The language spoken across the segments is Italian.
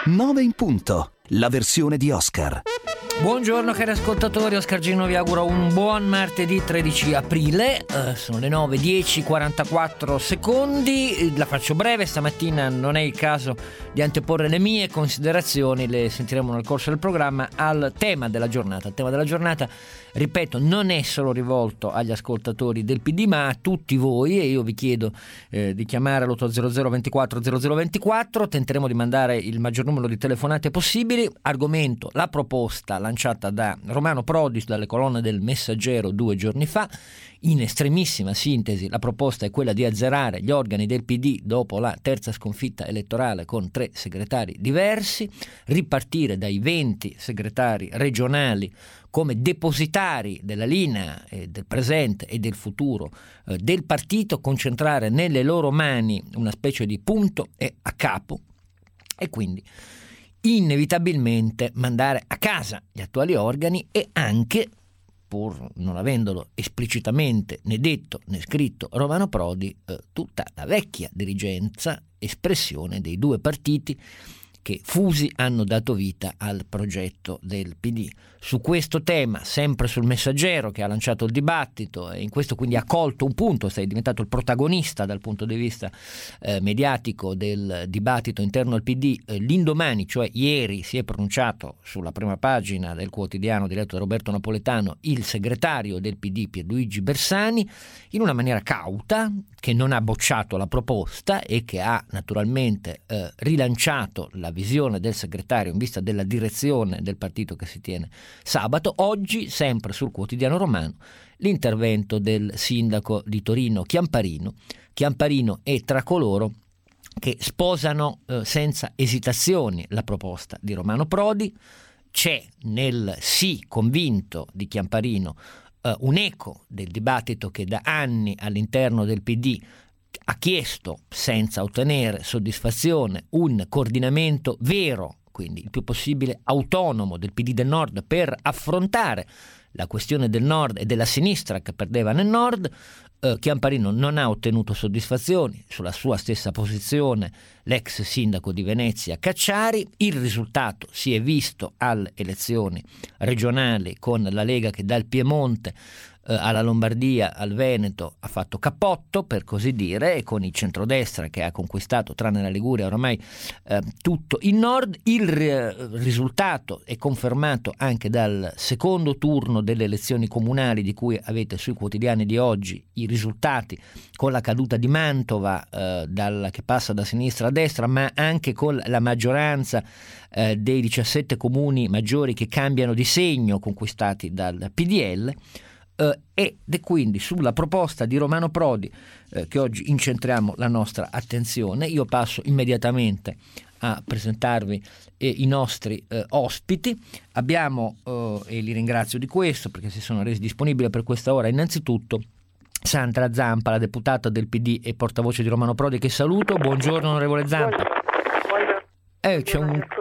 9 in punto, la versione di Oscar. Buongiorno cari ascoltatori, Oscar Gino vi auguro un buon martedì 13 aprile, sono le 9:10, 44 secondi, la faccio breve, stamattina non è il caso di anteporre le mie considerazioni, le sentiremo nel corso del programma, al tema della giornata. Il tema della giornata, ripeto, non è solo rivolto agli ascoltatori del PD ma a tutti voi, e io vi chiedo di chiamare all'800 24 0024, tenteremo di mandare il maggior numero di telefonate possibili. Argomento: la proposta lanciata da Romano Prodi dalle colonne del Messaggero 2 giorni fa. In estremissima sintesi, la proposta è quella di azzerare gli organi del PD dopo la terza sconfitta elettorale con 3 segretari diversi, ripartire dai 20 segretari regionali come depositari della linea del presente e del futuro del partito, concentrare nelle loro mani una specie di punto e a capo, e quindi inevitabilmente mandare a casa gli attuali organi e anche, pur non avendolo esplicitamente né detto né scritto Romano Prodi, tutta la vecchia dirigenza, espressione dei 2 partiti che fusi hanno dato vita al progetto del PD. Su questo tema, sempre sul Messaggero che ha lanciato il dibattito e in questo quindi ha colto un punto, è diventato il protagonista dal punto di vista mediatico del dibattito interno al PD, l'indomani, cioè ieri, si è pronunciato sulla prima pagina del quotidiano diretto da Roberto Napoletano il segretario del PD Pierluigi Bersani, in una maniera cauta, che non ha bocciato la proposta e che ha naturalmente rilanciato la visione del segretario in vista della direzione del partito che si tiene sabato. Oggi, sempre sul quotidiano romano, l'intervento del sindaco di Torino Chiamparino. Chiamparino è tra coloro che sposano senza esitazioni la proposta di Romano Prodi. C'è nel sì convinto di Chiamparino un eco del dibattito che da anni all'interno del PD ha chiesto, senza ottenere soddisfazione, un coordinamento vero, quindi il più possibile autonomo, del PD del Nord per affrontare la questione del Nord e della sinistra che perdeva nel Nord. Chiamparino non ha ottenuto soddisfazioni, sulla sua stessa posizione l'ex sindaco di Venezia Cacciari. Il risultato si è visto alle elezioni regionali con la Lega che dal Piemonte alla Lombardia, al Veneto ha fatto cappotto, per così dire, e con il centrodestra che ha conquistato, tranne la Liguria, ormai tutto il nord. Il risultato è confermato anche dal secondo turno delle elezioni comunali, di cui avete sui quotidiani di oggi i risultati, con la caduta di Mantova che passa da sinistra a destra, ma anche con la maggioranza dei 17 comuni maggiori che cambiano di segno, conquistati dal PDL. Ed è quindi sulla proposta di Romano Prodi che oggi incentriamo la nostra attenzione. Io passo immediatamente a presentarvi i nostri ospiti. Abbiamo, e li ringrazio di questo perché si sono resi disponibili per questa ora, innanzitutto Sandra Zampa, la deputata del PD e portavoce di Romano Prodi, che saluto. Buongiorno onorevole Zampa. C'è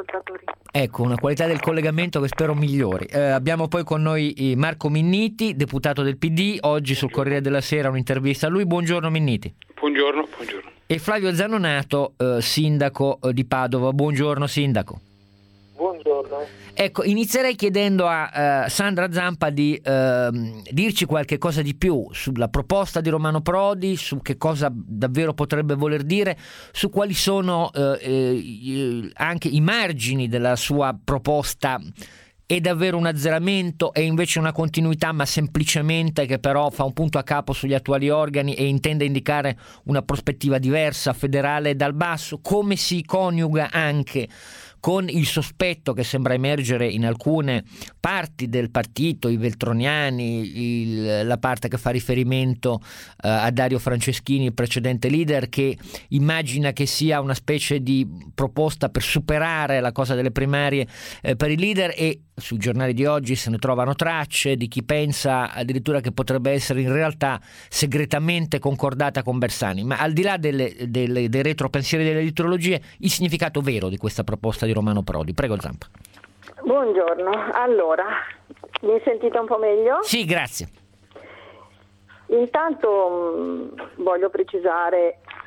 una qualità del collegamento che spero migliori. Abbiamo poi con noi Marco Minniti, deputato del PD, oggi sul Corriere della Sera un'intervista a lui. Buongiorno Minniti. Buongiorno. E Flavio Zanonato, sindaco di Padova. Buongiorno sindaco. Buongiorno. Ecco, inizierei chiedendo a Sandra Zampa di dirci qualche cosa di più sulla proposta di Romano Prodi, su che cosa davvero potrebbe voler dire, su quali sono anche i margini della sua proposta. È davvero un azzeramento, è invece una continuità, ma semplicemente che però fa un punto a capo sugli attuali organi e intende indicare una prospettiva diversa, federale dal basso? Come si coniuga anche con il sospetto che sembra emergere in alcune parti del partito, i veltroniani, la parte che fa riferimento a Dario Franceschini, il precedente leader, che immagina che sia una specie di proposta per superare la cosa delle primarie per il leader, e sui giornali di oggi se ne trovano tracce di chi pensa addirittura che potrebbe essere in realtà segretamente concordata con Bersani. Ma al di là dei retropensieri, delle liturologie, il significato vero di questa proposta di Romano Prodi. Prego Zampa. Buongiorno, allora, mi sentite un po' meglio? Sì, grazie. Intanto voglio precisare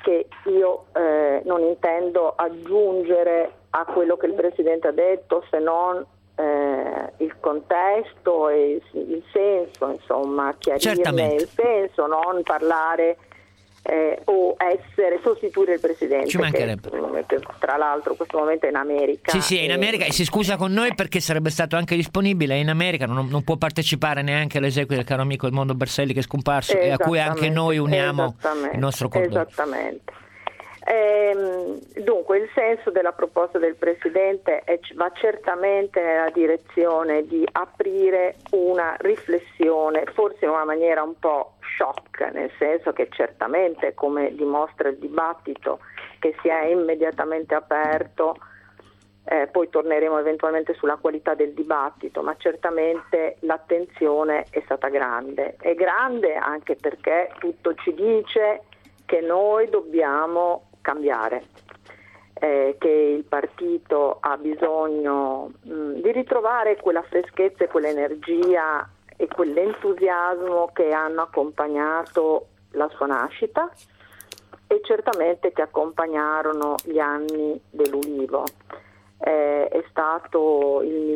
che io non intendo aggiungere a quello che il Presidente ha detto, se non il contesto e il senso, insomma, chiarirne il senso, non parlare o sostituire il Presidente, ci mancherebbe. che tra l'altro in questo momento è in America. Sì, è in America e si scusa con noi perché sarebbe stato anche disponibile, è in America, non può partecipare neanche all'esequie del caro amico Edmondo Berselli che è scomparso e a cui anche noi uniamo il nostro cordoglio. Esattamente. Dunque il senso della proposta del Presidente va certamente nella direzione di aprire una riflessione, forse in una maniera un po' shock, nel senso che certamente, come dimostra il dibattito che si è immediatamente aperto, poi torneremo eventualmente sulla qualità del dibattito, ma certamente l'attenzione è stata grande. È grande anche perché tutto ci dice che noi dobbiamo cambiare, che il partito ha bisogno di ritrovare quella freschezza e quell'energia e quell'entusiasmo che hanno accompagnato la sua nascita e certamente che accompagnarono gli anni dell'Ulivo. È stato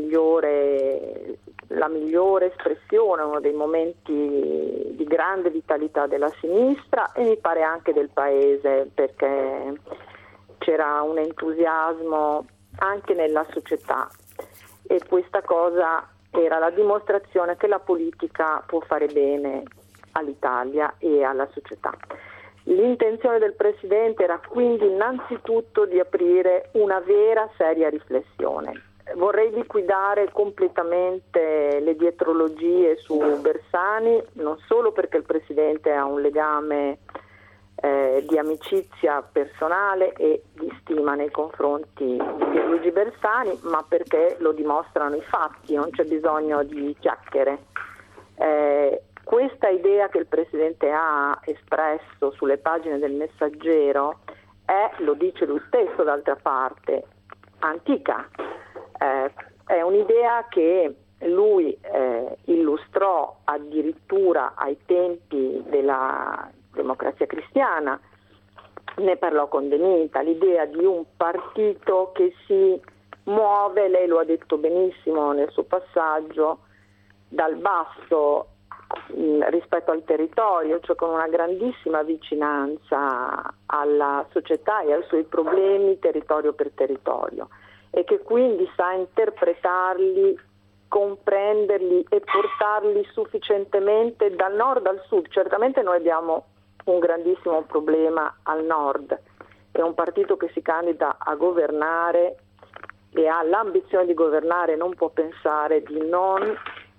la migliore espressione, uno dei momenti di grande vitalità della sinistra e mi pare anche del Paese, perché c'era un entusiasmo anche nella società e questa cosa era la dimostrazione che la politica può fare bene all'Italia e alla società. L'intenzione del Presidente era quindi innanzitutto di aprire una vera seria riflessione. Vorrei liquidare completamente le dietrologie su Bersani, non solo perché il Presidente ha un legame di amicizia personale e di stima nei confronti di Pierluigi Bersani, ma perché lo dimostrano i fatti, non c'è bisogno di chiacchiere. Questa idea che il Presidente ha espresso sulle pagine del Messaggero lo dice lui stesso d'altra parte, antica. È un'idea che lui illustrò addirittura ai tempi della Democrazia Cristiana, ne parlò con De Mita, l'idea di un partito che si muove, lei lo ha detto benissimo nel suo passaggio, dal basso rispetto al territorio, cioè con una grandissima vicinanza alla società e ai suoi problemi territorio per territorio, e che quindi sa interpretarli, comprenderli e portarli sufficientemente dal nord al sud. Certamente noi abbiamo un grandissimo problema al nord, è un partito che si candida a governare e ha l'ambizione di governare, non può pensare di non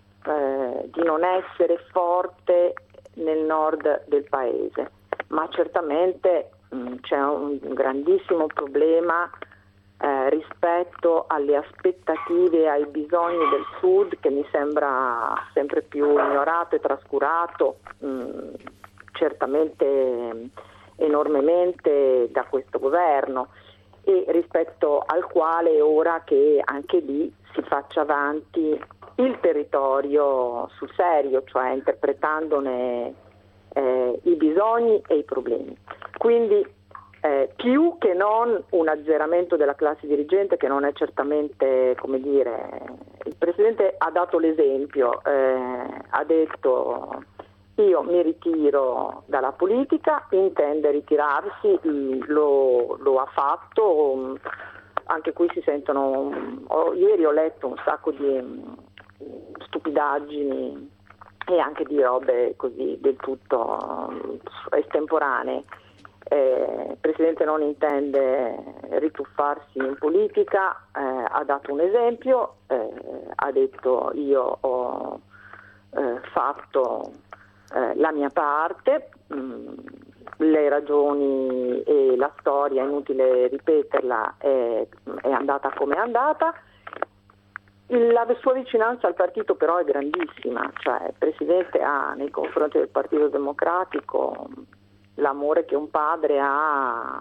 essere forte nel nord del paese, ma certamente c'è un grandissimo problema rispetto alle aspettative e ai bisogni del sud, che mi sembra sempre più ignorato e trascurato, certamente enormemente da questo governo, e rispetto al quale è ora che anche lì si faccia avanti il territorio sul serio, cioè interpretandone i bisogni e i problemi. Quindi più che non un azzeramento della classe dirigente, che non è certamente, come dire, il Presidente ha dato l'esempio, ha detto: io mi ritiro dalla politica, intende ritirarsi, lo ha fatto, anche qui si sentono, ieri ho letto un sacco di stupidaggini e anche di robe così del tutto estemporanee. Il Presidente non intende rituffarsi in politica, ha dato un esempio, ha detto: io ho fatto la mia parte, le ragioni e la storia, è inutile ripeterla, è andata come è andata. La sua vicinanza al partito però è grandissima, cioè il Presidente ha nei confronti del Partito Democratico l'amore che un padre ha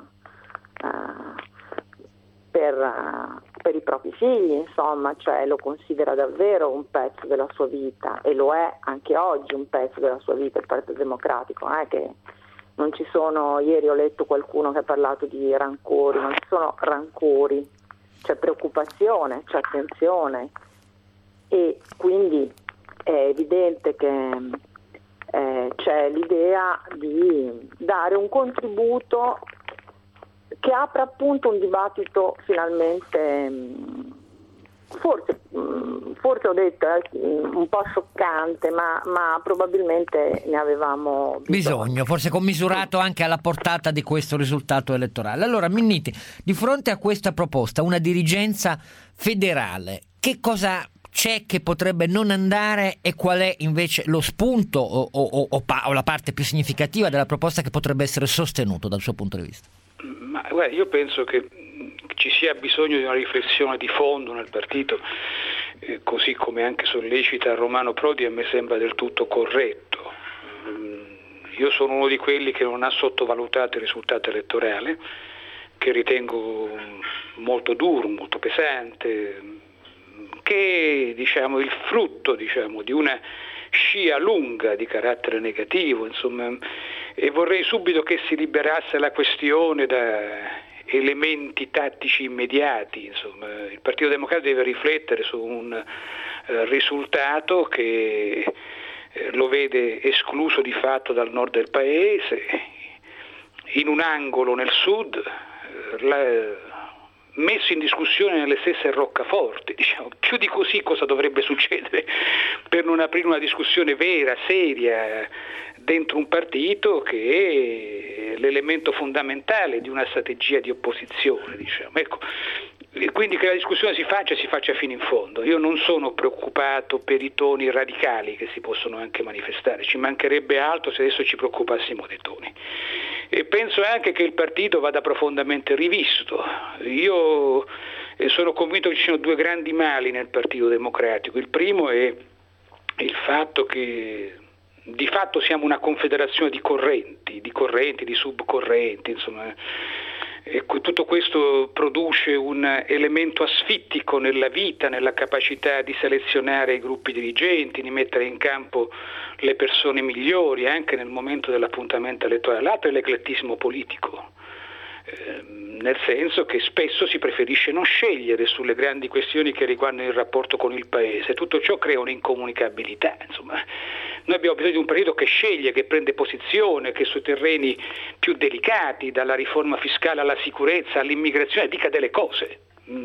per i propri figli, insomma, cioè lo considera davvero un pezzo della sua vita, e lo è anche oggi un pezzo della sua vita il Partito Democratico, non è che non ci sono, ieri ho letto qualcuno che ha parlato di rancori, non ci sono rancori, c'è preoccupazione, c'è attenzione, e quindi è evidente che c'è l'idea di dare un contributo che apra appunto un dibattito finalmente, forse ho detto un po' scioccante, ma probabilmente ne avevamo bisogno, forse commisurato anche alla portata di questo risultato elettorale. Allora, Minniti, di fronte a questa proposta, una dirigenza federale, che cosa c'è che potrebbe non andare e qual è invece lo spunto o la parte più significativa della proposta che potrebbe essere sostenuto dal suo punto di vista? Ma guarda, io penso che ci sia bisogno di una riflessione di fondo nel partito, così come anche sollecita Romano Prodi, a me sembra del tutto corretto. Io sono uno di quelli che non ha sottovalutato il risultato elettorale, che ritengo molto duro, molto pesante, che diciamo il frutto di una scia lunga di carattere negativo, insomma, e vorrei subito che si liberasse la questione da elementi tattici immediati. Insomma, il Partito Democratico deve riflettere su un risultato che lo vede escluso di fatto dal nord del paese, in un angolo nel sud, messo in discussione nelle stesse roccaforte. Diciamo, più di così cosa dovrebbe succedere per non aprire una discussione vera, seria, dentro un partito che è l'elemento fondamentale di una strategia di opposizione, diciamo. Ecco, quindi che la discussione si faccia fino in fondo. Io non sono preoccupato per i toni radicali che si possono anche manifestare, ci mancherebbe altro se adesso ci preoccupassimo dei toni. E penso anche che il partito vada profondamente rivisto. Io sono convinto che ci siano due grandi mali nel Partito Democratico. Il primo è il fatto che di fatto siamo una confederazione di correnti, di subcorrenti, insomma. E tutto questo produce un elemento asfittico nella vita, nella capacità di selezionare i gruppi dirigenti, di mettere in campo le persone migliori anche nel momento dell'appuntamento elettorale. L'altro è l'eclettismo politico, nel senso che spesso si preferisce non scegliere sulle grandi questioni che riguardano il rapporto con il paese. Tutto ciò crea un'incomunicabilità, insomma. Noi abbiamo bisogno di un partito che sceglie, che prende posizione, che sui terreni più delicati, dalla riforma fiscale alla sicurezza, all'immigrazione, dica delle cose.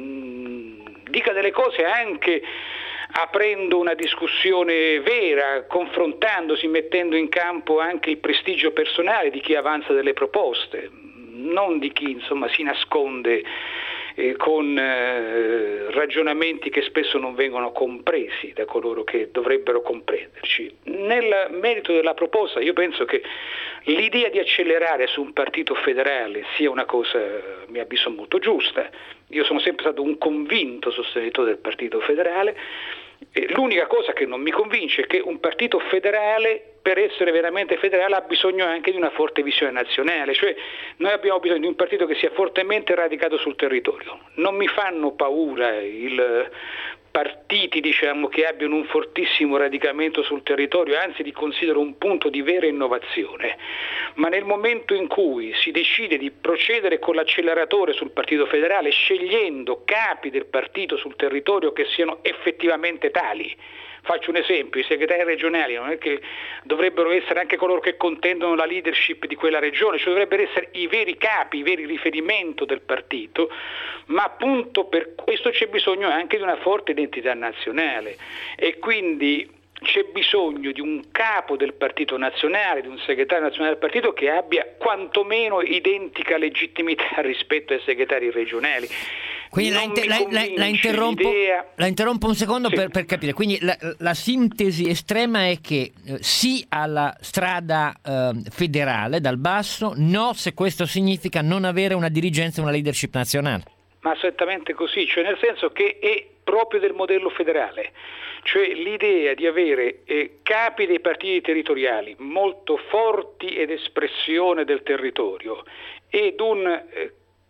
Dica delle cose anche aprendo una discussione vera, confrontandosi, mettendo in campo anche il prestigio personale di chi avanza delle proposte, non di chi insomma si nasconde con ragionamenti che spesso non vengono compresi da coloro che dovrebbero comprenderci. Nel merito della proposta io penso che l'idea di accelerare su un partito federale sia una cosa, a mio avviso, molto giusta. Io sono sempre stato un convinto sostenitore del partito federale. L'unica cosa che non mi convince è che un partito federale, per essere veramente federale, ha bisogno anche di una forte visione nazionale, cioè noi abbiamo bisogno di un partito che sia fortemente radicato sul territorio. Non mi fanno paura partiti, diciamo, che abbiano un fortissimo radicamento sul territorio, anzi li considero un punto di vera innovazione, ma nel momento in cui si decide di procedere con l'acceleratore sul partito federale, scegliendo capi del partito sul territorio che siano effettivamente tali. Faccio un esempio: i segretari regionali non è che dovrebbero essere anche coloro che contendono la leadership di quella regione, cioè dovrebbero essere i veri capi, i veri riferimento del partito, ma appunto per questo c'è bisogno anche di una forte identità nazionale e quindi c'è bisogno di un capo del partito nazionale, di un segretario nazionale del partito che abbia quantomeno identica legittimità rispetto ai segretari regionali. Quindi la interrompo un secondo, sì, per capire. Quindi la sintesi estrema è che sì alla strada federale dal basso, no se questo significa non avere una dirigenza e una leadership nazionale. Ma esattamente così, cioè nel senso che è proprio del modello federale, cioè l'idea di avere capi dei partiti territoriali molto forti ed espressione del territorio ed un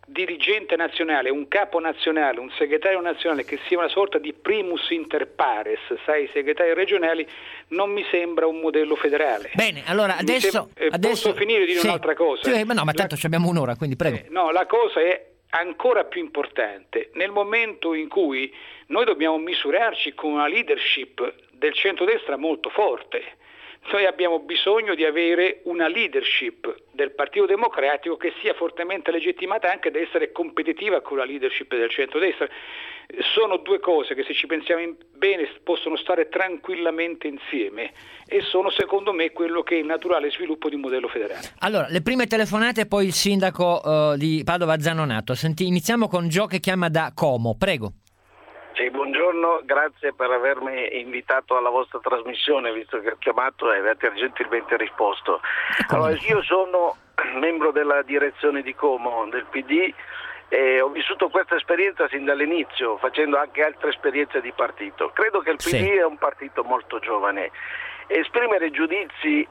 dirigente nazionale, un capo nazionale, un segretario nazionale che sia una sorta di primus inter pares, sai, i segretari regionali, non mi sembra un modello federale. Bene, allora adesso posso finire di dire sì, un'altra cosa? Sì, ma no, ma tanto abbiamo un'ora, quindi prego. No, la cosa è ancora più importante. Nel momento in cui noi dobbiamo misurarci con una leadership del centrodestra molto forte, noi abbiamo bisogno di avere una leadership del Partito Democratico che sia fortemente legittimata anche ad essere competitiva con la leadership del centrodestra. Sono due cose che, se ci pensiamo bene, possono stare tranquillamente insieme e sono, secondo me, quello che è il naturale sviluppo di un modello federale. Allora, le prime telefonate e poi il sindaco di Padova Zanonato. Iniziamo con Gio che chiama da Como, prego. Sì, buongiorno, grazie per avermi invitato alla vostra trasmissione, visto che ho chiamato e avete gentilmente risposto. Allora, io sono membro della direzione di Como del PD e ho vissuto questa esperienza sin dall'inizio, facendo anche altre esperienze di partito. Credo che il PD è un partito molto giovane. Esprimere giudizi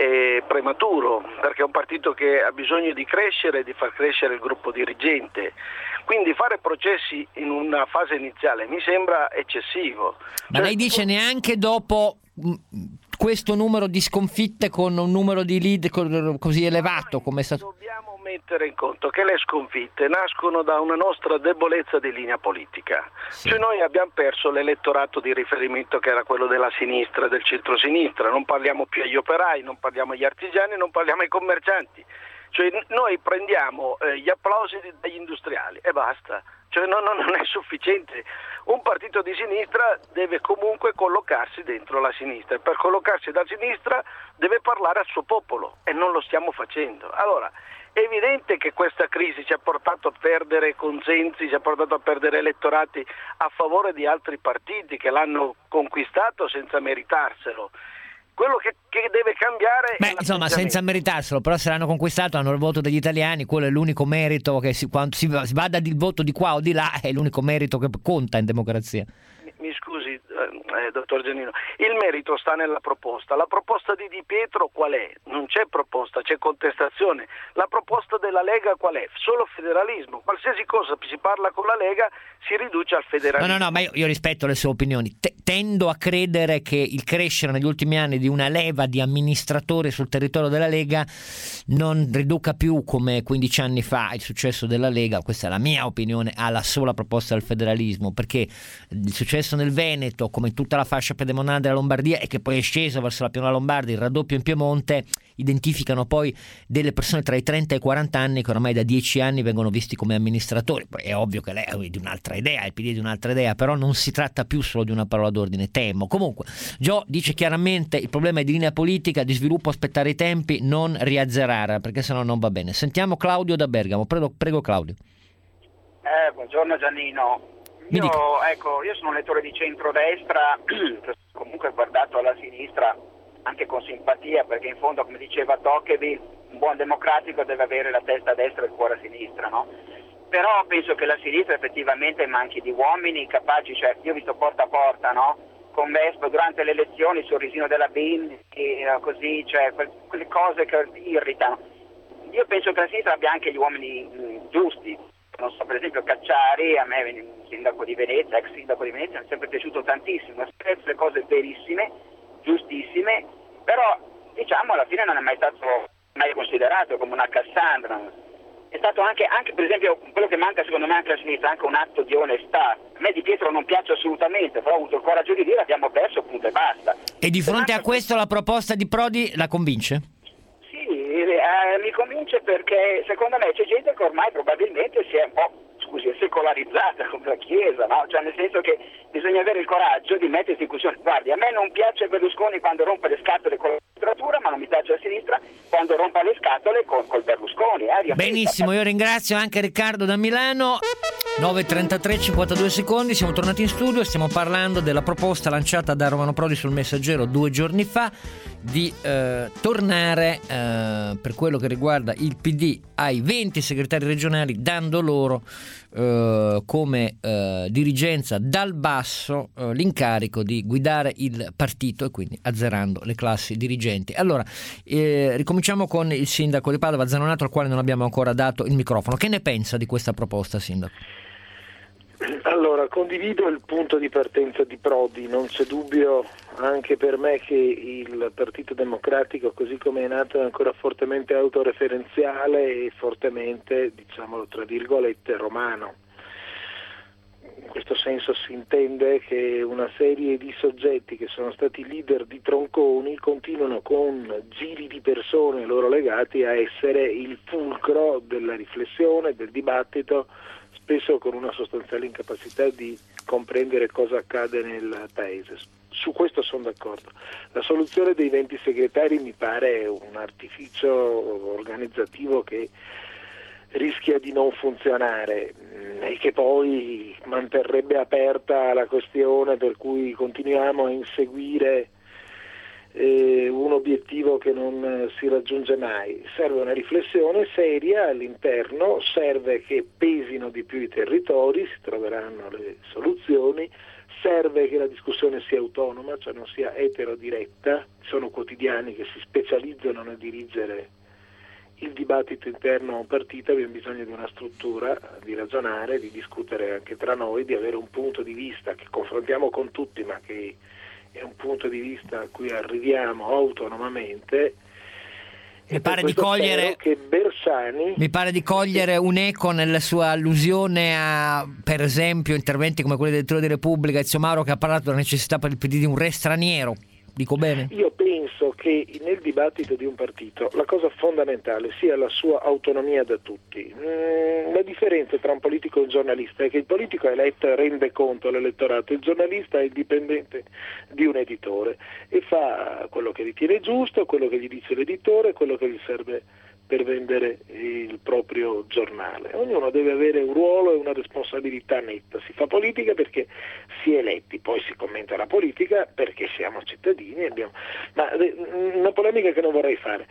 è prematuro, perché è un partito che ha bisogno di crescere e di far crescere il gruppo dirigente. Quindi fare processi in una fase iniziale mi sembra eccessivo. Ma lei dice neanche dopo questo numero di sconfitte con un numero di lead così elevato come è stato? Dobbiamo mettere in conto che le sconfitte nascono da una nostra debolezza di linea politica. Sì. Cioè noi abbiamo perso l'elettorato di riferimento che era quello della sinistra, del centro-sinistra. Non parliamo più agli operai, non parliamo agli artigiani, non parliamo ai commercianti. Cioè noi prendiamo gli applausi degli industriali e basta, cioè non è sufficiente. Un partito di sinistra deve comunque collocarsi dentro la sinistra e per collocarsi da sinistra deve parlare al suo popolo e non lo stiamo facendo. Allora è evidente che questa crisi ci ha portato a perdere consensi, ci ha portato a perdere elettorati a favore di altri partiti che l'hanno conquistato senza meritarselo. Quello che deve cambiare insomma, senza meritarselo, però se l'hanno conquistato hanno il voto degli italiani, quello è l'unico merito che quando si vada il voto di qua o di là è l'unico merito che conta in democrazia. Mi scusi, dottor Giannino, il merito sta nella proposta. La proposta di Di Pietro qual è? Non c'è proposta, c'è contestazione. La proposta della Lega qual è? Solo federalismo. Qualsiasi cosa si parla con la Lega si riduce al federalismo. No, ma io rispetto le sue opinioni. Tendo a credere che il crescere negli ultimi anni di una leva di amministratori sul territorio della Lega non riduca più, come 15 anni fa, il successo della Lega, questa è la mia opinione, alla sola proposta del federalismo, perché il successo nel Veneto, come in tutta la fascia pedemonale della Lombardia e che poi è sceso verso la pianura lombarda, il raddoppio in Piemonte, identificano poi delle persone tra i 30 e i 40 anni che ormai da 10 anni vengono visti come amministratori. Poi è ovvio che lei è di un'altra idea, il PD è di un'altra idea, però non si tratta più solo di una parola d'ordine, temo. Comunque Gio dice chiaramente il problema è di linea politica, di sviluppo, aspettare i tempi, non riazzerare, perché sennò non va bene. Sentiamo Claudio da Bergamo, prego Claudio. Buongiorno Giannino. Io sono un lettore di centrodestra, comunque guardato alla sinistra anche con simpatia, perché in fondo, come diceva Tocqueville, un buon democratico deve avere la testa a destra e il cuore a sinistra, no? Però penso che la sinistra effettivamente manchi di uomini capaci, cioè io ho visto porta a porta, no? Con Vespa durante le elezioni, il sorrisino della BIN, così, cioè quelle cose che irritano. Io penso che la sinistra abbia anche gli uomini giusti. Non so, per esempio Cacciari, a me sindaco di Venezia, ex sindaco di Venezia, mi è sempre piaciuto tantissimo, ha scritto le cose verissime, giustissime, però diciamo alla fine non è mai stato considerato come una Cassandra. È stato anche per esempio quello che manca secondo me anche a sinistra, anche un atto di onestà. A me Di Pietro non piace assolutamente, però ho avuto il coraggio di dire abbiamo perso, punto e basta. E di fronte a questo la proposta di Prodi la convince? Mi convince perché secondo me c'è gente che ormai probabilmente si è un po' secolarizzata come la Chiesa, no? Cioè nel senso che bisogna avere il coraggio di mettersi in discussione. Guardi, a me non piace Berlusconi quando rompe le scatole con la magistratura, ma non mi piace la sinistra quando rompe le scatole col Berlusconi. Benissimo, io ringrazio anche Riccardo da Milano. 9:33, 52 secondi, siamo tornati in studio, stiamo parlando della proposta lanciata da Romano Prodi sul Messaggero 2 giorni fa di tornare per quello che riguarda il PD ai 20 segretari regionali, dando loro come dirigenza dal basso l'incarico di guidare il partito e quindi azzerando le classi dirigenti. Allora, ricominciamo con il sindaco di Padova, Zanonato, al quale non abbiamo ancora dato il microfono. Che ne pensa di questa proposta, sindaco? Allora, condivido il punto di partenza di Prodi, non c'è dubbio anche per me che il Partito Democratico, così come è nato, è ancora fortemente autoreferenziale e fortemente, diciamolo tra virgolette, romano. In questo senso si intende che una serie di soggetti che sono stati leader di tronconi continuano con giri di persone loro legati a essere il fulcro della riflessione, del dibattito, spesso con una sostanziale incapacità di comprendere cosa accade nel paese. Su questo sono d'accordo. La soluzione dei 20 segretari mi pare un artificio organizzativo che rischia di non funzionare e che poi manterrebbe aperta la questione, per cui continuiamo a inseguire un obiettivo che non si raggiunge mai. Serve una riflessione seria all'interno, serve che pesino di più i territori, si troveranno le soluzioni, serve che la discussione sia autonoma, cioè non sia eterodiretta. Sono quotidiani che si specializzano nel dirigere il dibattito interno a un partito, abbiamo bisogno di una struttura, di ragionare, di discutere anche tra noi, di avere un punto di vista che confrontiamo con tutti, ma che è un punto di vista a cui arriviamo autonomamente. Mi pare di cogliere che Bersani, mi pare di cogliere un eco nella sua allusione a, per esempio, interventi come quelli del direttore di Repubblica Ezio Mauro, che ha parlato della necessità per il PD di un re straniero. Dico bene? Io penso che nel dibattito di un partito la cosa fondamentale sia la sua autonomia da tutti. La differenza tra un politico e un giornalista è che il politico è eletto e rende conto all'elettorato, il giornalista è dipendente di un editore e fa quello che ritiene giusto, quello che gli dice l'editore, quello che gli serve per vendere il proprio giornale. Ognuno deve avere un ruolo e una responsabilità netta. Si fa politica perché si è eletti, poi si commenta la politica perché siamo cittadini. Ma una polemica che non vorrei fare.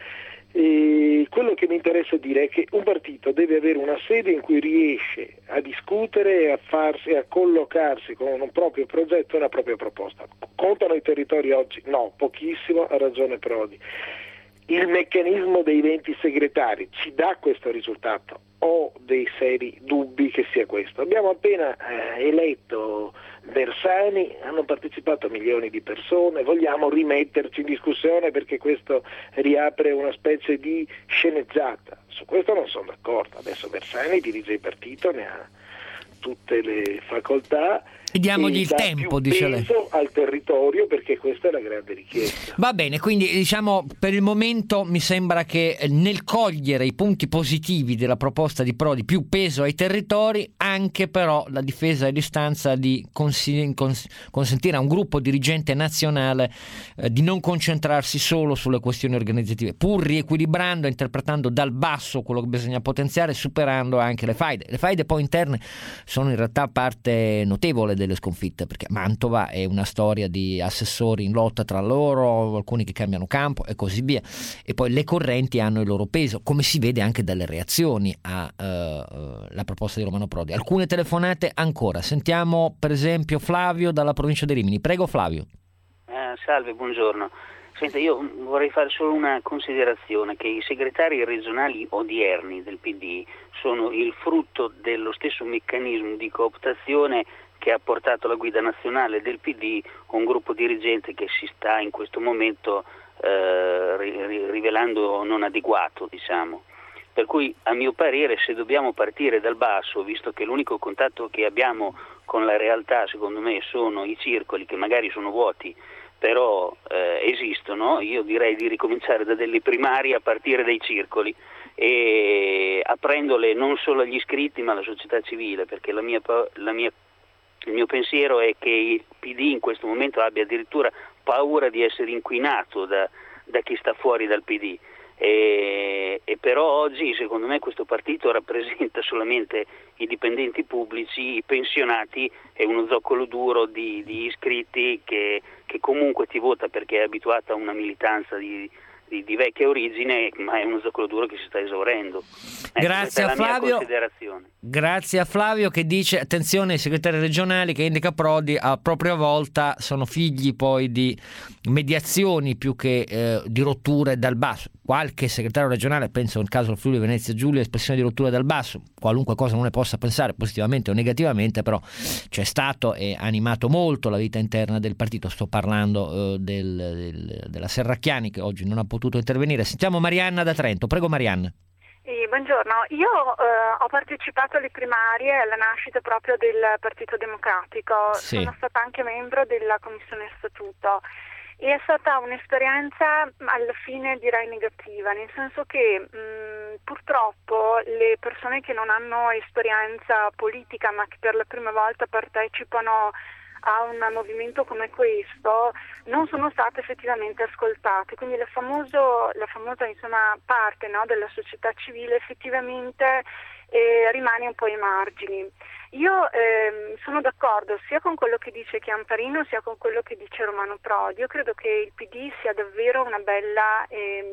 Quello che mi interessa dire è che un partito deve avere una sede in cui riesce a discutere e a collocarsi con un proprio progetto e una propria proposta. Contano i territori oggi? No, pochissimo, ha ragione Prodi. Il meccanismo dei 20 segretari ci dà questo risultato? Ho dei seri dubbi che sia questo. Abbiamo appena eletto Bersani, hanno partecipato milioni di persone, vogliamo rimetterci in discussione perché questo riapre una specie di sceneggiata. Su questo non sono d'accordo. Adesso Bersani dirige il partito, ne ha tutte le facoltà. E diamogli il tempo, dice lei. Al territorio, perché questa è la grande richiesta. Va bene, quindi diciamo per il momento mi sembra che nel cogliere i punti positivi della proposta di Prodi, più peso ai territori, anche però la difesa e l'istanza di consentire a un gruppo dirigente nazionale di non concentrarsi solo sulle questioni organizzative, pur riequilibrando e interpretando dal basso quello che bisogna potenziare, superando anche le faide. Le faide poi interne sono in realtà parte notevole delle sconfitte, perché Mantova è una storia di assessori in lotta tra loro, alcuni che cambiano campo e così via, e poi le correnti hanno il loro peso, come si vede anche dalle reazioni alla proposta di Romano Prodi. Alcune telefonate ancora, sentiamo per esempio Flavio dalla provincia di Rimini. Prego Flavio. Salve, buongiorno. Senta, io vorrei fare solo una considerazione, che i segretari regionali odierni del PD sono il frutto dello stesso meccanismo di cooptazione che ha portato alla guida nazionale del PD un gruppo dirigente che si sta in questo momento rivelando non adeguato, diciamo. Per cui, a mio parere, se dobbiamo partire dal basso, visto che l'unico contatto che abbiamo con la realtà, secondo me, sono i circoli, che magari sono vuoti, però esistono, io direi di ricominciare da delle primarie a partire dai circoli e aprendole non solo agli iscritti ma alla società civile, perché il mio pensiero è che il PD in questo momento abbia addirittura paura di essere inquinato da chi sta fuori dal PD. E però oggi secondo me questo partito rappresenta solamente i dipendenti pubblici, i pensionati e uno zoccolo duro di iscritti che comunque ti vota perché è abituata a una militanza di vecchia origine, ma è uno zoccolo duro che si sta esaurendo. Grazie a Flavio. Grazie a Flavio che dice: attenzione, i segretari regionali che indica Prodi a propria volta sono figli poi di mediazioni più che di rotture dal basso. Qualche segretario regionale, penso nel caso del Friuli Venezia Giulia, espressione di rottura dal basso, qualunque cosa non ne possa pensare positivamente o negativamente, però c'è stato e ha animato molto la vita interna del partito. Sto parlando della Serracchiani, che oggi non ha potuto intervenire. Sentiamo Marianna da Trento. Prego Marianna. Buongiorno, io ho partecipato alle primarie alla nascita proprio del Partito Democratico, sì. Sono stata anche membro della Commissione Statuto e è stata un'esperienza alla fine direi negativa, nel senso che purtroppo le persone che non hanno esperienza politica ma che per la prima volta partecipano a un movimento come questo non sono state effettivamente ascoltate, quindi la famosa parte, no, della società civile effettivamente rimane un po' ai margini. Io sono d'accordo sia con quello che dice Chiamparino sia con quello che dice Romano Prodi. Io credo che il PD sia davvero una bella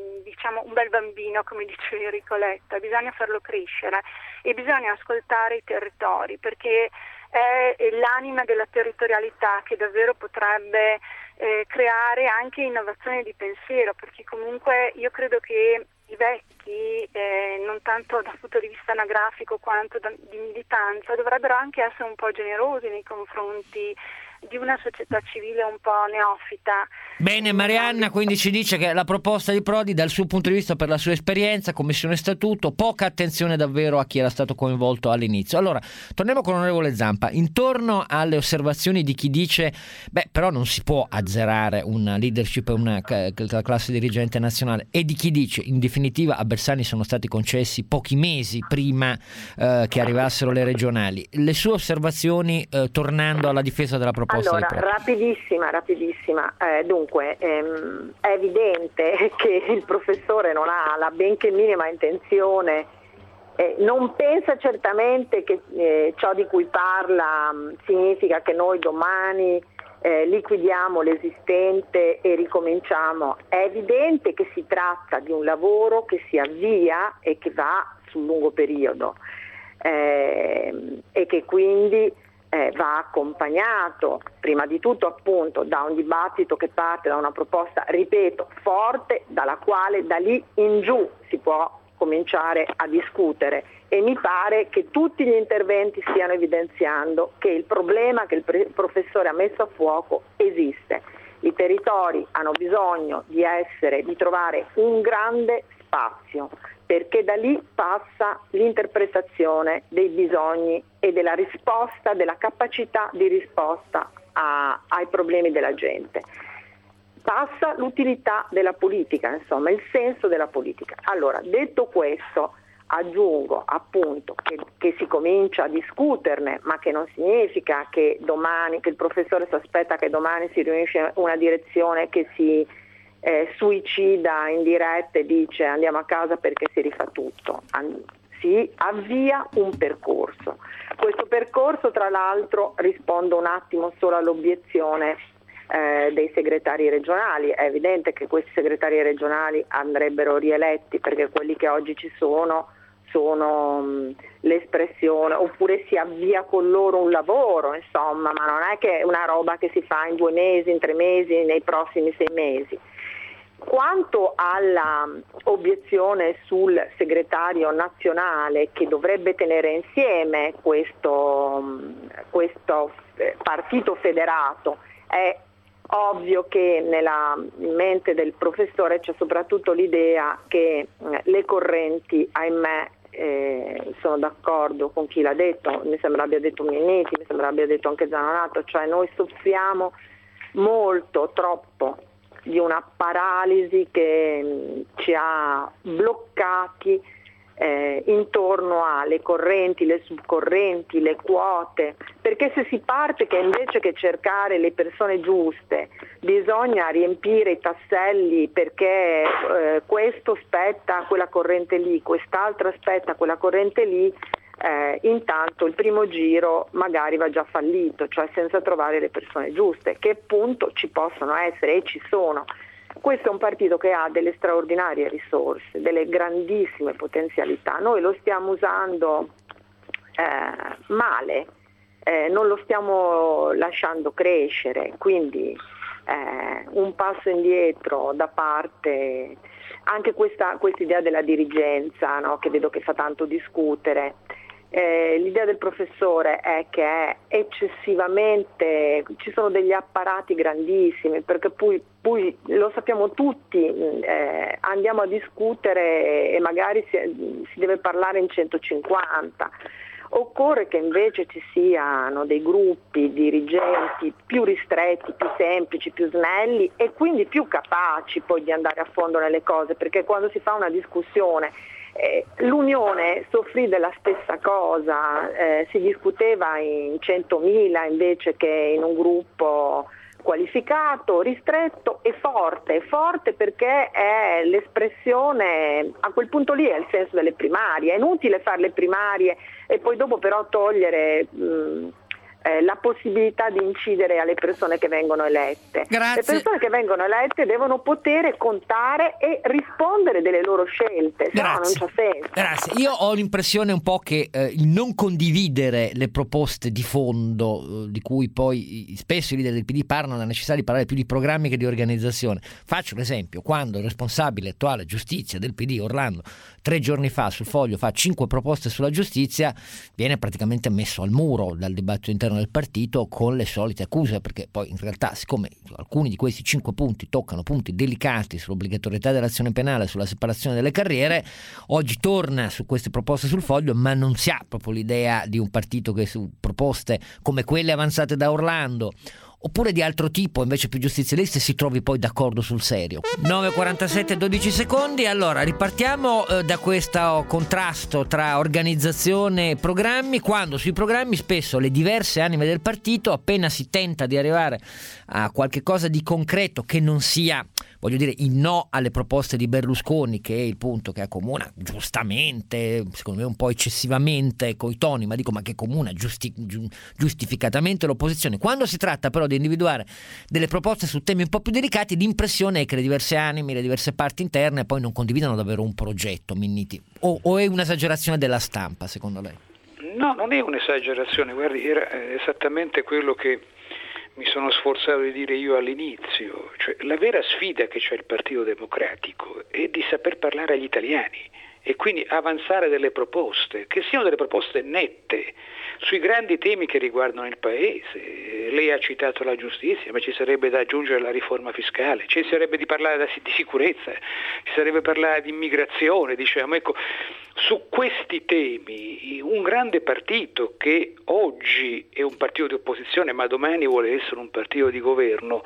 un bel bambino, come dice Enrico Letta, bisogna farlo crescere e bisogna ascoltare i territori, perché è l'anima della territorialità che davvero potrebbe creare anche innovazione di pensiero, perché comunque io credo che i vecchi, non tanto dal punto di vista anagrafico quanto di militanza, dovrebbero anche essere un po' generosi nei confronti di una società civile un po' neofita. Bene, Marianna quindi ci dice che la proposta di Prodi dal suo punto di vista, per la sua esperienza, Commissione Statuto, poca attenzione davvero a chi era stato coinvolto all'inizio. Allora, torniamo con l'onorevole Zampa. Intorno alle osservazioni di chi dice però non si può azzerare una leadership e una classe dirigente nazionale, e di chi dice in definitiva a Bersani sono stati concessi pochi mesi prima che arrivassero le regionali. Le sue osservazioni tornando alla difesa della proposta. Allora, rapidissima. Dunque, è evidente che il professore non ha la benché minima intenzione, non pensa certamente che ciò di cui parla significa che noi domani liquidiamo l'esistente e ricominciamo. È evidente che si tratta di un lavoro che si avvia e che va sul lungo periodo e che quindi va accompagnato prima di tutto appunto da un dibattito che parte da una proposta, ripeto, forte, dalla quale da lì in giù si può cominciare a discutere, e mi pare che tutti gli interventi stiano evidenziando che il problema che il professore ha messo a fuoco esiste. I territori hanno bisogno di trovare un grande spazio, perché da lì passa l'interpretazione dei bisogni e della risposta, della capacità di risposta ai problemi della gente. Passa l'utilità della politica, insomma, il senso della politica. Allora, detto questo, aggiungo appunto che si comincia a discuterne, ma che non significa che il professore si aspetta che domani si riunisce una direzione che si suicida in diretta e dice andiamo a casa perché si rifà tutto. Si avvia un percorso. Questo percorso, tra l'altro, rispondo un attimo solo all'obiezione dei segretari regionali. È evidente che questi segretari regionali andrebbero rieletti, perché quelli che oggi ci sono l'espressione, oppure si avvia con loro un lavoro, insomma, ma non è che è una roba che si fa in 2 mesi, in 3 mesi, nei prossimi 6 mesi. Quanto alla obiezione sul segretario nazionale che dovrebbe tenere insieme questo partito federato, è ovvio che nella mente del professore c'è soprattutto l'idea che le correnti, ahimè, sono d'accordo con chi l'ha detto, mi sembra abbia detto Minniti, mi sembra abbia detto anche Zanonato, cioè noi soffriamo molto, troppo di una paralisi che ci ha bloccati intorno alle correnti, le subcorrenti, le quote, perché se si parte che invece che cercare le persone giuste bisogna riempire i tasselli perché questo spetta a quella corrente lì, quest'altro spetta a quella corrente lì, intanto il primo giro magari va già fallito, cioè senza trovare le persone giuste, che appunto ci possono essere e ci sono. Questo è un partito che ha delle straordinarie risorse, delle grandissime potenzialità. Noi lo stiamo usando male, non lo stiamo lasciando crescere, quindi un passo indietro da parte, anche questa idea della dirigenza, no, che vedo che fa tanto discutere. L'idea del professore è che è eccessivamente, ci sono degli apparati grandissimi, perché poi lo sappiamo tutti, andiamo a discutere e magari si deve parlare in 150. Occorre che invece ci siano dei gruppi dirigenti più ristretti, più semplici, più snelli e quindi più capaci poi di andare a fondo nelle cose, perché quando si fa una discussione l'Unione soffrì della stessa cosa, si discuteva in 100.000 invece che in un gruppo qualificato, ristretto e forte perché è l'espressione, a quel punto lì è il senso delle primarie. È inutile fare le primarie e poi dopo però togliere la possibilità di incidere alle persone che vengono elette. Grazie. Le persone che vengono elette devono poter contare e rispondere delle loro scelte, se no non c'ha senso. Grazie. Io ho l'impressione un po' che il non condividere le proposte di fondo, di cui poi spesso i leader del PD parlano, è necessario parlare più di programmi che di organizzazione. Faccio l'esempio: quando il responsabile attuale giustizia del PD, Orlando, 3 giorni fa sul Foglio fa 5 proposte sulla giustizia, viene praticamente messo al muro dal dibattito interno del partito con le solite accuse, perché poi in realtà, siccome alcuni di questi 5 punti toccano punti delicati sull'obbligatorietà dell'azione penale, sulla separazione delle carriere, oggi torna su queste proposte sul Foglio, ma non si ha proprio l'idea di un partito che su proposte come quelle avanzate da Orlando oppure di altro tipo, invece più giustizialiste, si trovi poi d'accordo sul serio. 9:47, 12 secondi. Allora ripartiamo da questo contrasto tra organizzazione e programmi, quando sui programmi spesso le diverse anime del partito, appena si tenta di arrivare a qualche cosa di concreto che non sia, voglio dire, il no alle proposte di Berlusconi, che è il punto che accomuna giustamente, secondo me un po' eccessivamente coi toni, ma che accomuna giustificatamente l'opposizione. Quando si tratta però di individuare delle proposte su temi un po' più delicati, l'impressione è che le diverse anime, le diverse parti interne poi non condividano davvero un progetto, Minniti. O è un'esagerazione della stampa, secondo lei? No, non è un'esagerazione, guardi, era esattamente quello che mi sono sforzato di dire io all'inizio, cioè la vera sfida che c'è il Partito Democratico è di saper parlare agli italiani e quindi avanzare delle proposte, che siano delle proposte nette sui grandi temi che riguardano il Paese. Lei ha citato la giustizia, ma ci sarebbe da aggiungere la riforma fiscale, ci sarebbe di parlare di sicurezza, ci sarebbe parlare di immigrazione, diciamo. Ecco, su questi temi un grande partito che oggi è un partito di opposizione ma domani vuole essere un partito di governo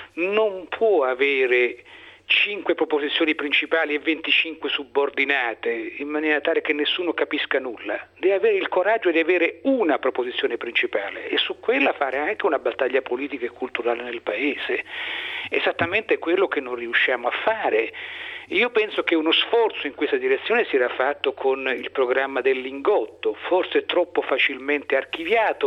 non può avere 5 proposizioni principali e 25 subordinate in maniera tale che nessuno capisca nulla. Deve avere il coraggio di avere una proposizione principale e su quella fare anche una battaglia politica e culturale nel Paese. Esattamente quello che non riusciamo a fare. Io penso che uno sforzo in questa direzione si era fatto con il programma del Lingotto, forse troppo facilmente archiviato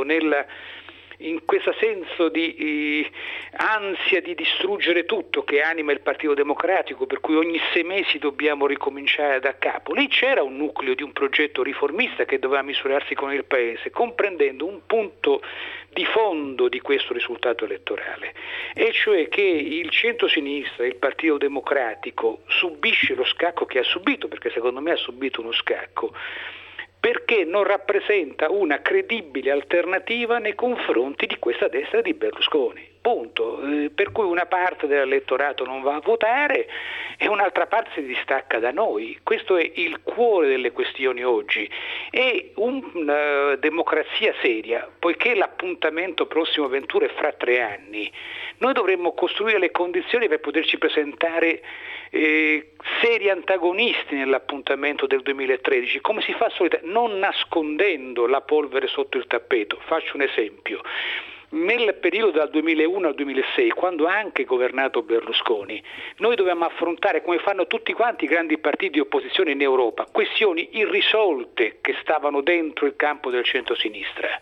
in questo senso di ansia di distruggere tutto che anima il Partito Democratico, per cui ogni 6 mesi dobbiamo ricominciare da capo. Lì c'era un nucleo di un progetto riformista che doveva misurarsi con il Paese, comprendendo un punto di fondo di questo risultato elettorale, e cioè che il centro-sinistra, il Partito Democratico, subisce lo scacco che ha subito, perché secondo me ha subito uno scacco, perché non rappresenta una credibile alternativa nei confronti di questa destra di Berlusconi. Punto. Per cui una parte dell'elettorato non va a votare e un'altra parte si distacca da noi. Questo è il cuore delle questioni oggi. È una democrazia seria, poiché l'appuntamento prossimo 21 è fra 3 anni. Noi dovremmo costruire le condizioni per poterci presentare seri antagonisti nell'appuntamento del 2013, come si fa solitamente, non nascondendo la polvere sotto il tappeto. Faccio un esempio. nel periodo dal 2001 al 2006, quando ha anche governato Berlusconi, noi dovevamo affrontare, come fanno tutti quanti i grandi partiti di opposizione in Europa, questioni irrisolte che stavano dentro il campo del centro-sinistra.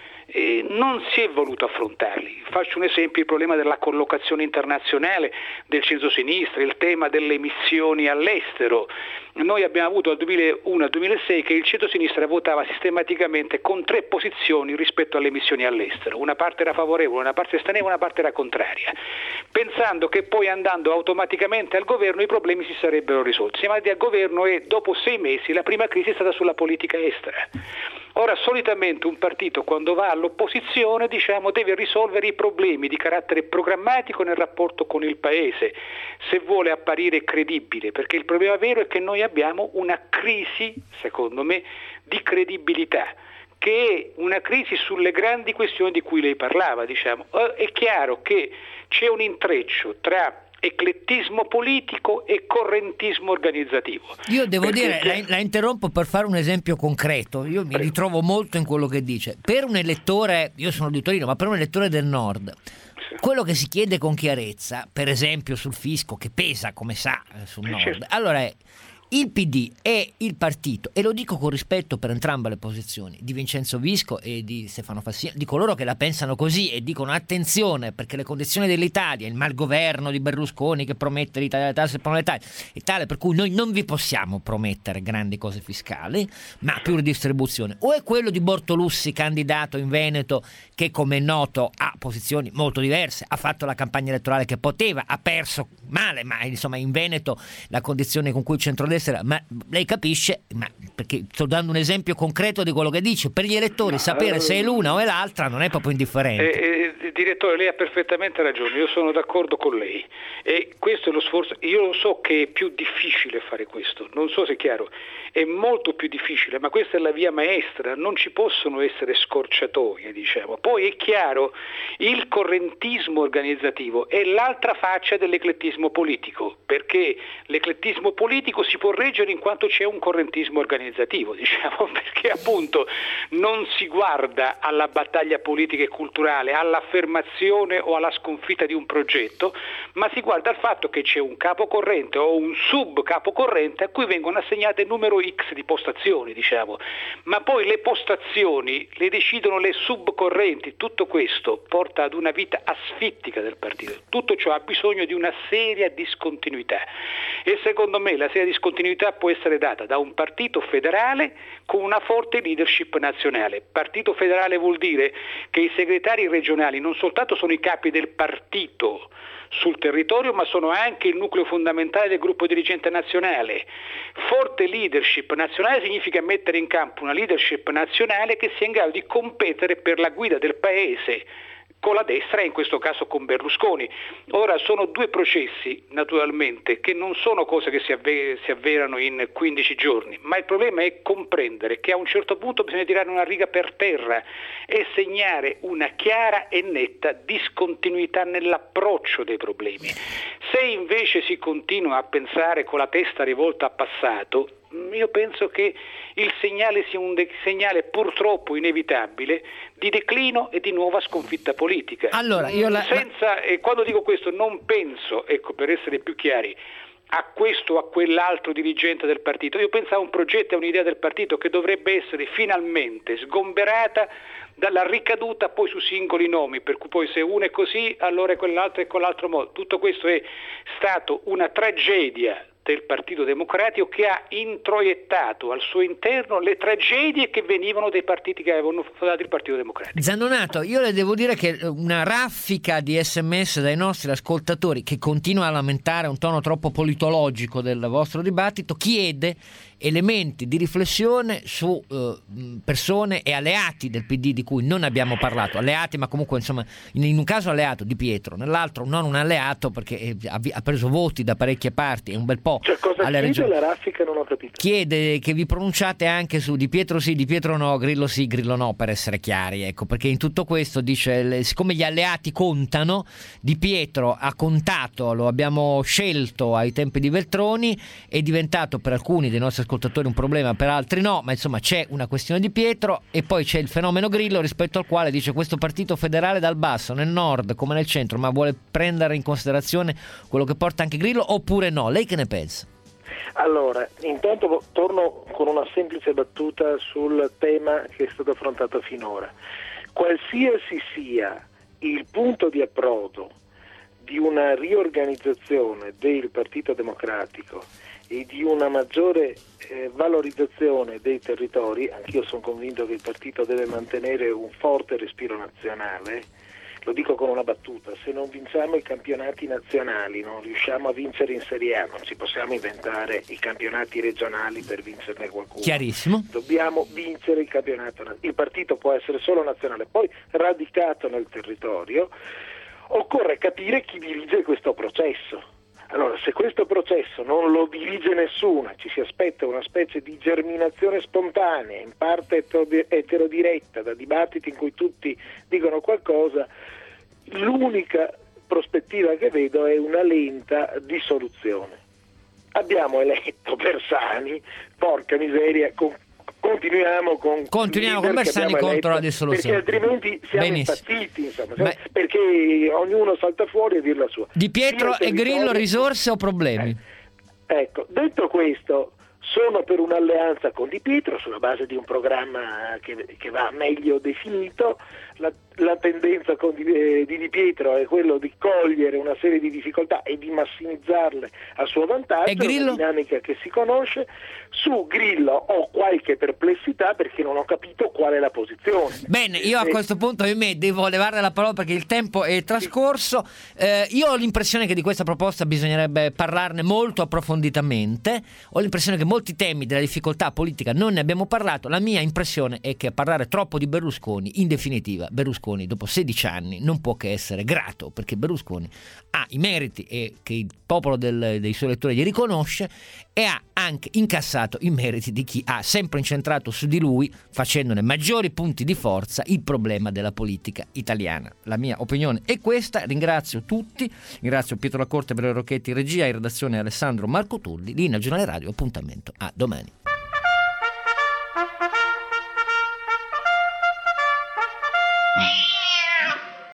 Non si è voluto affrontarli. Faccio un esempio: il problema della collocazione internazionale del centro-sinistra, il tema delle missioni all'estero. Noi abbiamo avuto dal 2001 al 2006 che il centro-sinistra votava sistematicamente con 3 posizioni rispetto alle missioni all'estero. Una parte era favorevole, una parte asteneva, una parte era contraria, pensando che poi andando automaticamente al governo i problemi si sarebbero risolti. Siamo andati al governo e dopo 6 mesi la prima crisi è stata sulla politica estera. Ora, solitamente un partito quando va all'opposizione, deve risolvere i problemi di carattere programmatico nel rapporto con il paese, se vuole apparire credibile, perché il problema vero è che noi abbiamo una crisi, secondo me, di credibilità, che è una crisi sulle grandi questioni di cui lei parlava. È chiaro che c'è un intreccio tra eclettismo politico e correntismo organizzativo. Io devo dire, la interrompo per fare un esempio concreto. Io mi ritrovo molto in quello che dice. Per un elettore, io sono di Torino, ma per un elettore del nord, quello che si chiede con chiarezza, per esempio sul fisco, che pesa, come sa, sul nord, allora è: il PD è il partito, e lo dico con rispetto per entrambe le posizioni, di Vincenzo Visco e di Stefano Fassino, di coloro che la pensano così e dicono attenzione perché le condizioni dell'Italia, il malgoverno di Berlusconi che promette l'Italia delle tasse proletarie è tale per cui noi non vi possiamo promettere grandi cose fiscali, ma più ridistribuzione. O è quello di Bortolussi, candidato in Veneto, che come è noto ha posizioni molto diverse, ha fatto la campagna elettorale che poteva, ha perso male, ma insomma in Veneto la condizione con cui il centrodestra, ma lei capisce, perché sto dando un esempio concreto di quello che dice, per gli elettori sapere se è l'una o è l'altra non è proprio indifferente. Direttore, lei ha perfettamente ragione, io sono d'accordo con lei, e questo è lo sforzo. Io lo so che è più difficile fare questo, non so se è chiaro, è molto più difficile, ma questa è la via maestra, non ci possono essere scorciatoie, Poi è chiaro, il correntismo organizzativo è l'altra faccia dell'eclettismo politico, perché l'eclettismo politico si può reggere in quanto c'è un correntismo organizzativo, perché appunto non si guarda alla battaglia politica e culturale, all'affermazione o alla sconfitta di un progetto, ma si guarda al fatto che c'è un capo corrente o un sub capo corrente a cui vengono assegnate numero X di postazioni, ma poi le postazioni le decidono le subcorrenti. Tutto questo porta ad una vita asfittica del partito. Tutto ciò ha bisogno di una seria discontinuità, e secondo me la seria discontinuità può essere data da un partito federale con una forte leadership nazionale. Partito federale vuol dire che i segretari regionali non soltanto sono i capi del partito sul territorio, ma sono anche il nucleo fondamentale del gruppo dirigente nazionale. Forte leadership nazionale significa mettere in campo una leadership nazionale che sia in grado di competere per la guida del paese con la destra, e in questo caso con Berlusconi. Ora, sono 2 processi naturalmente che non sono cose che si avverano in 15 giorni, ma il problema è comprendere che a un certo punto bisogna tirare una riga per terra e segnare una chiara e netta discontinuità nell'approccio dei problemi. Se invece si continua a pensare con la testa rivolta al passato, io penso che il segnale sia un segnale purtroppo inevitabile di declino e di nuova sconfitta politica. Allora, e quando dico questo non penso, per essere più chiari, a questo o a quell'altro dirigente del partito. Io penso a un progetto e a un'idea del partito che dovrebbe essere finalmente sgomberata dalla ricaduta poi su singoli nomi, per cui poi se uno è così allora è quell'altro e quell'altro modo. Tutto questo è stato una tragedia del Partito Democratico, che ha introiettato al suo interno le tragedie che venivano dai partiti che avevano fondato il Partito Democratico. Zannonato, io le devo dire che una raffica di SMS dai nostri ascoltatori, che continua a lamentare un tono troppo politologico del vostro dibattito, chiede elementi di riflessione su persone e alleati del PD di cui non abbiamo parlato, alleati ma comunque insomma in un caso alleato Di Pietro, nell'altro non un alleato perché ha preso voti da parecchie parti, è un bel po'. Cioè, cosa alle chiede la raffica? Non ho capito. Chiede che vi pronunciate anche su Di Pietro sì, Di Pietro no, Grillo sì, Grillo no, per essere chiari, ecco, perché in tutto questo dice, siccome gli alleati contano, Di Pietro ha contato, lo abbiamo scelto ai tempi di Veltroni, è diventato per alcuni dei nostri ascoltatori un problema, per altri no, ma insomma c'è una questione Di Pietro e poi c'è il fenomeno Grillo, rispetto al quale dice questo partito federale dal basso, nel nord come nel centro, ma vuole prendere in considerazione quello che porta anche Grillo oppure no? Lei che ne pensa? Allora, intanto torno con una semplice battuta sul tema che è stato affrontato finora. Qualsiasi sia il punto di approdo di una riorganizzazione del Partito Democratico e di una maggiore valorizzazione dei territori, anch'io sono convinto che il partito deve mantenere un forte respiro nazionale. Lo dico con una battuta: se non vinciamo i campionati nazionali, non riusciamo a vincere in Serie A, non ci possiamo inventare i campionati regionali per vincerne qualcuno. Chiarissimo. Dobbiamo vincere il campionato. Il partito può essere solo nazionale, poi radicato nel territorio. Occorre capire chi dirige questo processo. Allora, se questo processo non lo dirige nessuno, ci si aspetta una specie di germinazione spontanea, in parte eterodiretta, da dibattiti in cui tutti dicono qualcosa, l'unica prospettiva che vedo è una lenta dissoluzione. Abbiamo eletto Bersani, porca miseria, continuiamo con Bersani contro la dissoluzione, perché altrimenti siamo impazziti, insomma, perché ognuno salta fuori a dir la sua. Di Pietro e Grillo, risorse o problemi? Ecco, detto questo, sono per un'alleanza con Di Pietro sulla base di un programma che va meglio definito. La tendenza di Pietro è quello di cogliere una serie di difficoltà e di massimizzarle a suo vantaggio. E Grillo? Una dinamica che si conosce. Su Grillo ho qualche perplessità perché non ho capito qual è la posizione. Bene, io a questo punto devo levare la parola perché il tempo è trascorso. Io ho l'impressione che di questa proposta bisognerebbe parlarne molto approfonditamente. Ho l'impressione che molti temi della difficoltà politica non ne abbiamo parlato. La mia impressione è che a parlare troppo di Berlusconi, in definitiva, Berlusconi dopo 16 anni non può che essere grato, perché Berlusconi ha i meriti e che il popolo dei suoi elettori gli riconosce, e ha anche incassato i meriti di chi ha sempre incentrato su di lui, facendone maggiori punti di forza, il problema della politica italiana. La mia opinione è questa. Ringrazio tutti, ringrazio Pietro Lacorte, Valerio Rocchetti in regia, in redazione Alessandro Marco Tulli, linea Giornale Radio, appuntamento a domani. Yeah.